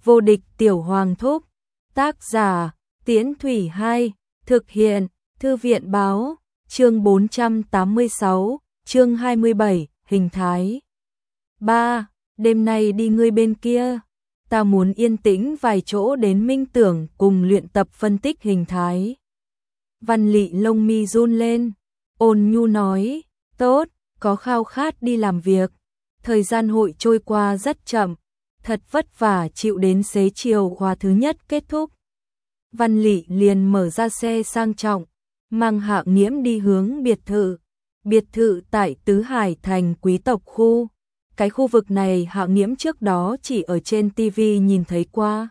Vô địch tiểu hoàng thúc. Tác giả, Tiễn Thủy 2, thực hiện, Thư viện báo, chương 486, chương 27, hình thái. 3. Đêm nay đi ngươi bên kia. Ta muốn yên tĩnh vài chỗ đến minh tưởng cùng luyện tập phân tích hình thái. Văn Lị lông mi run lên, ôn nhu nói, tốt, có khao khát đi làm việc. Thời gian hội trôi qua rất chậm, thật vất vả chịu đến xế chiều khóa thứ nhất kết thúc. Văn Lị liền mở ra xe sang trọng, mang Hạ Nghiễm đi hướng biệt thự. Biệt thự tại Tứ Hải thành quý tộc khu. Cái khu vực này Hạ Nghiễm trước đó chỉ ở trên TV nhìn thấy qua.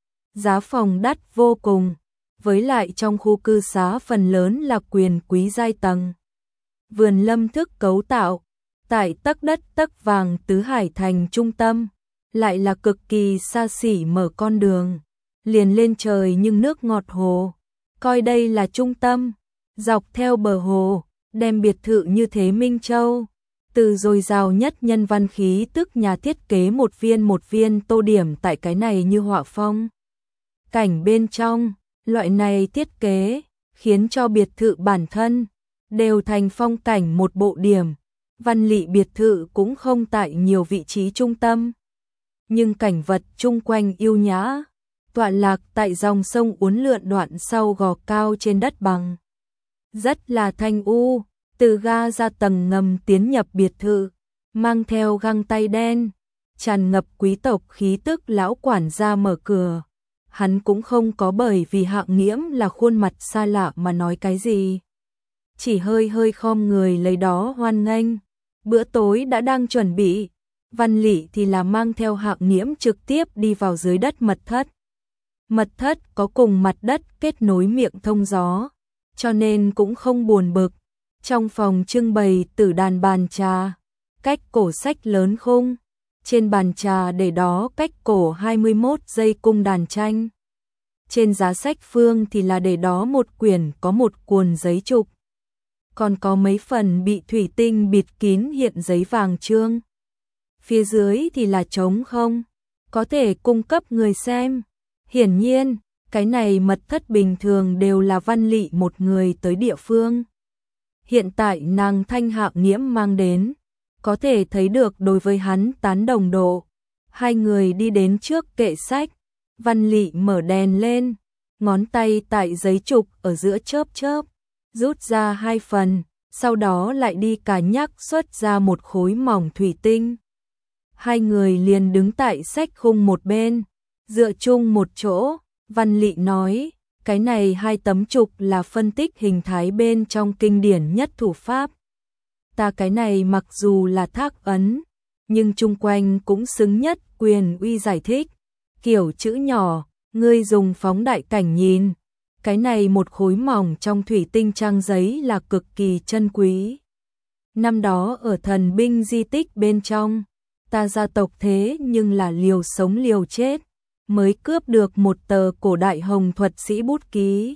Giá phòng đắt vô cùng, với lại trong khu cư xá phần lớn là quyền quý giai tầng. Vườn lâm thức cấu tạo, tại tấc đất tấc vàng Tứ Hải thành trung tâm, lại là cực kỳ xa xỉ mở con đường, liền lên trời nhưng nước ngọt hồ. Coi đây là trung tâm, dọc theo bờ hồ, đem biệt thự như thế Minh Châu. Từ dồi dào nhất nhân văn khí tức nhà thiết kế một viên tô điểm tại cái này như họa phong. Cảnh bên trong, loại này thiết kế, khiến cho biệt thự bản thân, đều thành phong cảnh một bộ điểm. Văn Lị biệt thự cũng không tại nhiều vị trí trung tâm. Nhưng cảnh vật chung quanh yêu nhã, tọa lạc tại dòng sông uốn lượn đoạn sau gò cao trên đất bằng. Rất là thanh u. Từ ga ra tầng ngầm tiến nhập biệt thự, mang theo găng tay đen, tràn ngập quý tộc khí tức lão quản gia mở cửa. Hắn cũng không có bởi vì Hạ Nghiễm là khuôn mặt xa lạ mà nói cái gì. Chỉ hơi khom người lấy đó hoan nghênh. Bữa tối đã đang chuẩn bị. Văn Lị thì là mang theo Hạ Nghiễm trực tiếp đi vào dưới đất mật thất. Mật thất có cùng mặt đất kết nối miệng thông gió, cho nên cũng không buồn bực. Trong phòng trưng bày tử đàn bàn trà, cách cổ sách lớn khung. Trên bàn trà để đó cách cổ 21 dây cung đàn tranh. Trên giá sách phương thì là để đó một quyển có một cuộn giấy trục. Còn có mấy phần bị thủy tinh bịt kín hiện giấy vàng chương. Phía dưới thì là trống không, có thể cung cấp người xem. Hiển nhiên, cái này mật thất bình thường đều là Văn Lị một người tới địa phương. Hiện tại nàng thanh Hạ Nghiễm mang đến, có thể thấy được đối với hắn tán đồng độ. Hai người đi đến trước kệ sách, Văn Lị mở đèn lên, ngón tay tại giấy trục ở giữa chớp chớp, rút ra 2 phần, sau đó lại đi cả nhắc xuất ra một khối mỏng thủy tinh. Hai người liền đứng tại sách khung một bên, dựa chung một chỗ. Văn Lị nói, cái này 2 tấm trục là phân tích hình thái bên trong kinh điển nhất thủ pháp. Ta cái này mặc dù là thác ấn, nhưng chung quanh cũng xứng nhất quyền uy giải thích. Kiểu chữ nhỏ, ngươi dùng phóng đại cảnh nhìn. Cái này một khối mỏng trong thủy tinh trang giấy là cực kỳ chân quý. Năm đó ở thần binh di tích bên trong, ta gia tộc thế nhưng là liều sống liều chết, mới cướp được một tờ cổ đại hồng thuật sĩ bút ký.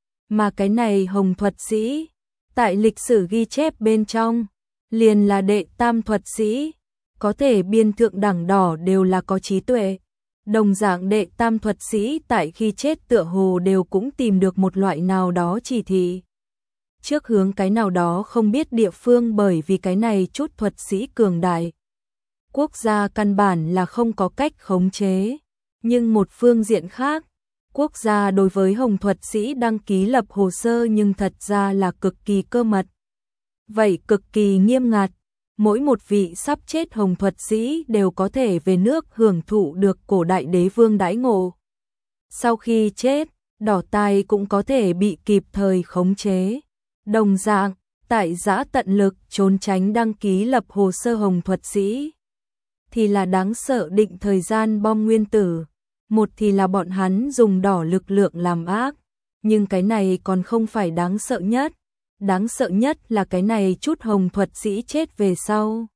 Mà cái này hồng thuật sĩ, tại lịch sử ghi chép bên trong, liền là đệ tam thuật sĩ, có thể biên thượng đẳng đỏ đều là có trí tuệ. Đồng dạng đệ tam thuật sĩ tại khi chết tựa hồ đều cũng tìm được một loại nào đó chỉ thị. Trước hướng cái nào đó không biết địa phương bởi vì cái này chút thuật sĩ cường đại. Quốc gia căn bản là không có cách khống chế. Nhưng một phương diện khác, quốc gia đối với hồng thuật sĩ đăng ký lập hồ sơ nhưng thật ra là cực kỳ cơ mật. Vậy cực kỳ nghiêm ngặt, mỗi một vị sắp chết hồng thuật sĩ đều có thể về nước hưởng thụ được cổ đại đế vương đãi ngộ. Sau khi chết, đỏ tai cũng có thể bị kịp thời khống chế. Đồng dạng, tại giã tận lực trốn tránh đăng ký lập hồ sơ hồng thuật sĩ, thì là đáng sợ định thời gian bom nguyên tử. Một thì là bọn hắn dùng đỏ lực lượng làm ác, nhưng cái này còn không phải đáng sợ nhất. Đáng sợ nhất là cái này chút hồng thuật sĩ chết về sau.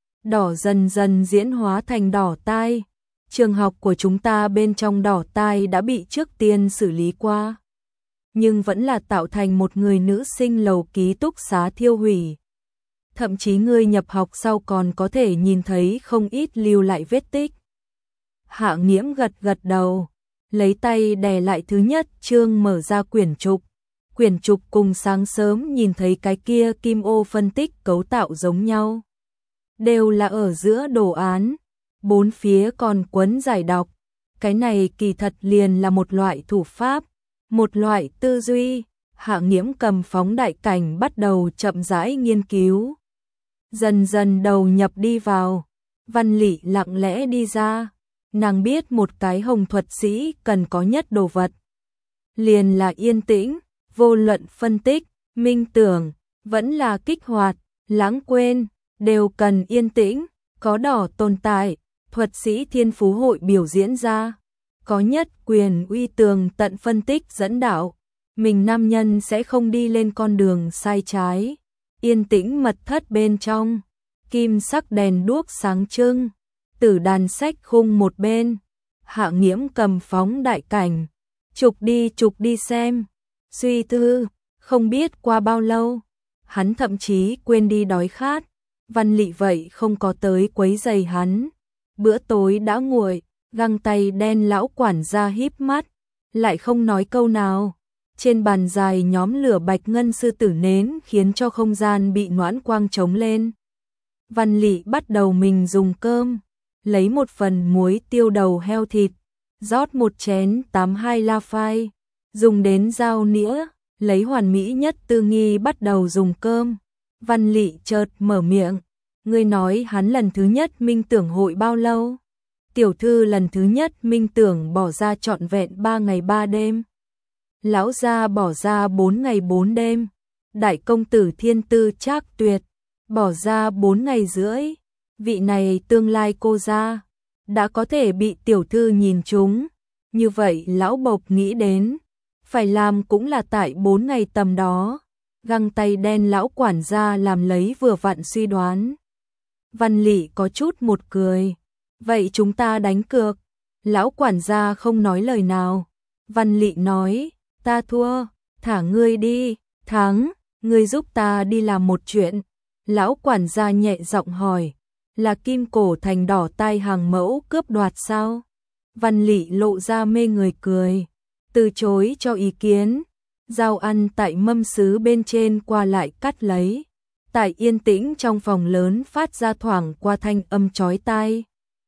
Đỏ dần dần diễn hóa thành đỏ tai. Trường học của chúng ta bên trong đỏ tai đã bị trước tiên xử lý qua, nhưng vẫn là tạo thành một người nữ sinh lầu ký túc xá thiêu hủy. Thậm chí người nhập học sau còn có thể nhìn thấy không ít lưu lại vết tích. Hạ Nghiễm gật gật đầu, lấy tay đè lại thứ nhất chương mở ra quyển trục. Quyển trục cùng sáng sớm nhìn thấy cái kia kim ô phân tích cấu tạo giống nhau. Đều là ở giữa đồ án, bốn phía còn quấn giải đọc. Cái này kỳ thật liền là một loại thủ pháp, một loại tư duy. Hạ Nghiễm cầm phóng đại cảnh bắt đầu chậm rãi nghiên cứu. Dần dần đầu nhập đi vào, Văn Lị lặng lẽ đi ra. Nàng biết một cái hồng thuật sĩ cần có nhất đồ vật. Liền là yên tĩnh, vô luận phân tích, minh tưởng, vẫn là kích hoạt, lãng quên, đều cần yên tĩnh, có đỏ tồn tại, thuật sĩ thiên phú hội biểu diễn ra. Có nhất quyền uy tường tận phân tích dẫn đạo, mình nam nhân sẽ không đi lên con đường sai trái. Yên tĩnh mật thất bên trong, kim sắc đèn đuốc sáng trưng, tử đàn sách khung một bên. Hạ Nghiễm cầm phóng đại cảnh, chụp đi xem. Suy tư, không biết qua bao lâu, hắn thậm chí quên đi đói khát. Văn Lị vậy không có tới quấy rầy hắn. Bữa tối đã nguội, găng tay đen lão quản gia híp mắt, lại không nói câu nào. Trên bàn dài nhóm lửa bạch ngân sư tử nến khiến cho không gian bị noãn quang trống lên. Văn Lị bắt đầu mình dùng cơm, lấy một phần muối tiêu đầu heo thịt, rót một chén 82 la phai, dùng đến dao nĩa, lấy hoàn mỹ nhất tư nghi bắt đầu dùng cơm. Văn Lị chợt mở miệng, ngươi nói hắn lần thứ nhất minh tưởng hội bao lâu? Tiểu thư lần thứ nhất minh tưởng bỏ ra trọn vẹn 3 ngày 3 đêm. Lão gia bỏ ra 4 ngày 4 đêm. Đại công tử thiên tư trác tuyệt, bỏ ra 4 ngày rưỡi. Vị này tương lai cô gia đã có thể bị tiểu thư nhìn trúng. Như vậy lão bộc nghĩ đến, phải làm cũng là tại 4 ngày tầm đó. Găng tay đen lão quản gia làm lấy vừa vặn suy đoán. Văn Lị có chút một cười. Vậy chúng ta đánh cược. Lão quản gia không nói lời nào. Văn Lị nói, ta thua, thả ngươi đi, thắng, ngươi giúp ta đi làm một chuyện. Lão quản gia nhẹ giọng hỏi, là Kim Cổ Thành đỏ tai hàng mẫu cướp đoạt sao? Văn Lị lộ ra mê người cười, từ chối cho ý kiến. Dao ăn tại mâm sứ bên trên qua lại cắt lấy. Tại yên tĩnh trong phòng lớn phát ra thoảng qua thanh âm chói tai.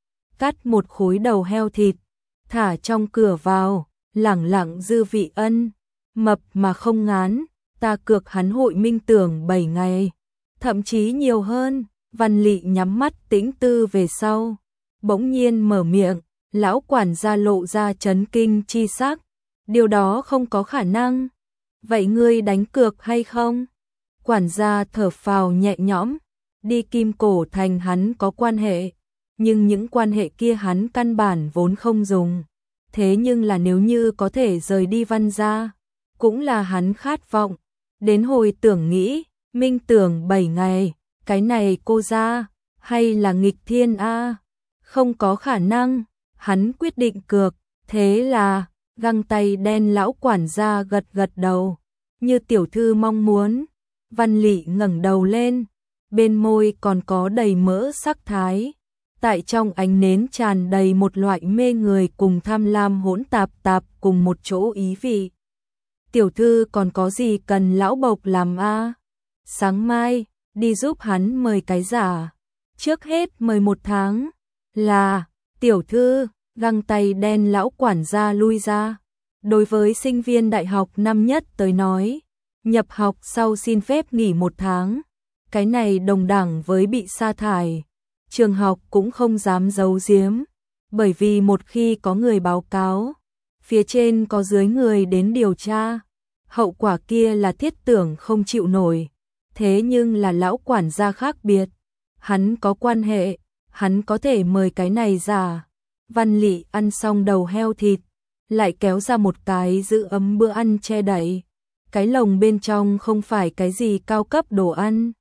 Cắt một khối đầu heo thịt, thả trong cửa vào, lẳng lặng dư vị ân. Mập mà không ngán, ta cược hắn hội minh tưởng 7 ngày, thậm chí nhiều hơn. Văn Lị nhắm mắt tĩnh tư về sau, bỗng nhiên mở miệng. Lão quản gia lộ ra chấn kinh chi sắc, điều đó không có khả năng. Vậy ngươi đánh cược hay không? Quản gia thở phào nhẹ nhõm, đi Kim Cổ Thành hắn có quan hệ, nhưng những quan hệ kia hắn căn bản vốn không dùng. Thế nhưng là nếu như có thể rời đi Văn gia, cũng là hắn khát vọng. Đến hồi tưởng nghĩ, minh tưởng 7 ngày, cái này cô gia hay là nghịch thiên a? Không có khả năng. Hắn quyết định cược. Thế là găng tay đen lão quản gia gật gật đầu, như tiểu thư mong muốn. Văn Lị ngẩng đầu lên, bên môi còn có đầy mỡ sắc thái, tại trong ánh nến tràn đầy một loại mê người cùng tham lam hỗn tạp cùng một chỗ ý vị. Tiểu thư còn có gì cần lão bộc làm a? Sáng mai đi giúp hắn mời cái giả, trước hết mời 1 tháng. Là tiểu thư. Găng tay đen lão quản gia lui ra. Đối với sinh viên đại học năm nhất tới nói, nhập học sau xin phép nghỉ 1 tháng, cái này đồng đẳng với bị sa thải. Trường học cũng không dám giấu giếm, bởi vì một khi có người báo cáo, phía trên có dưới người đến điều tra, hậu quả kia là thiết tưởng không chịu nổi. Thế nhưng là lão quản gia khác biệt, hắn có quan hệ, hắn có thể mời cái này giả. Văn Lị ăn xong đầu heo thịt, lại kéo ra một cái giữ ấm bữa ăn che đậy. Cái lồng bên trong không phải cái gì cao cấp đồ ăn,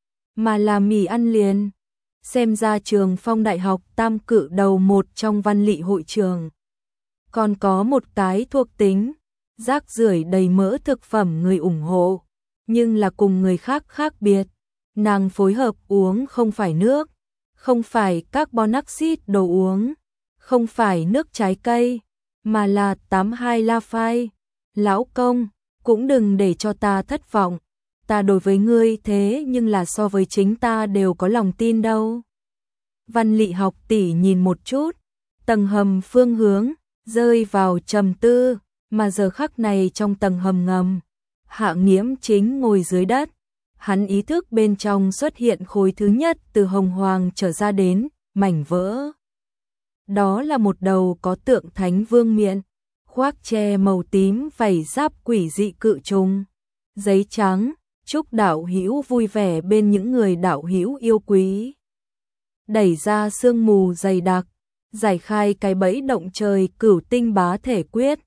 mà là mì ăn liền. Xem ra trường Phong Đại học tam cự đầu một trong Văn Lị hội trường. Còn có một cái thuộc tính, rác rưởi đầy mỡ thực phẩm người ủng hộ, nhưng là cùng người khác khác biệt. Nàng phối hợp uống không phải nước, không phải carbon axit đồ uống, không phải nước trái cây, mà là 82 La Phai. Lão công, cũng đừng để cho ta thất vọng, ta đối với ngươi thế nhưng là so với chính ta đều có lòng tin đâu. Văn Lị Học tỷ nhìn một chút, tầng hầm phương hướng, rơi vào trầm tư, mà giờ khắc này trong tầng hầm ngầm, Hạ Nghiễm chính ngồi dưới đất. Hắn ý thức bên trong xuất hiện khối thứ nhất từ hồng hoàng trở ra đến, mảnh vỡ. Đó là một đầu có tượng Thánh Vương miện, khoác che màu tím vảy giáp quỷ dị cự trùng. Giấy trắng, chúc đạo hữu vui vẻ bên những người đạo hữu yêu quý. Đẩy ra sương mù dày đặc, giải khai cái bẫy động trời Cửu Tinh Bá Thể Quyết,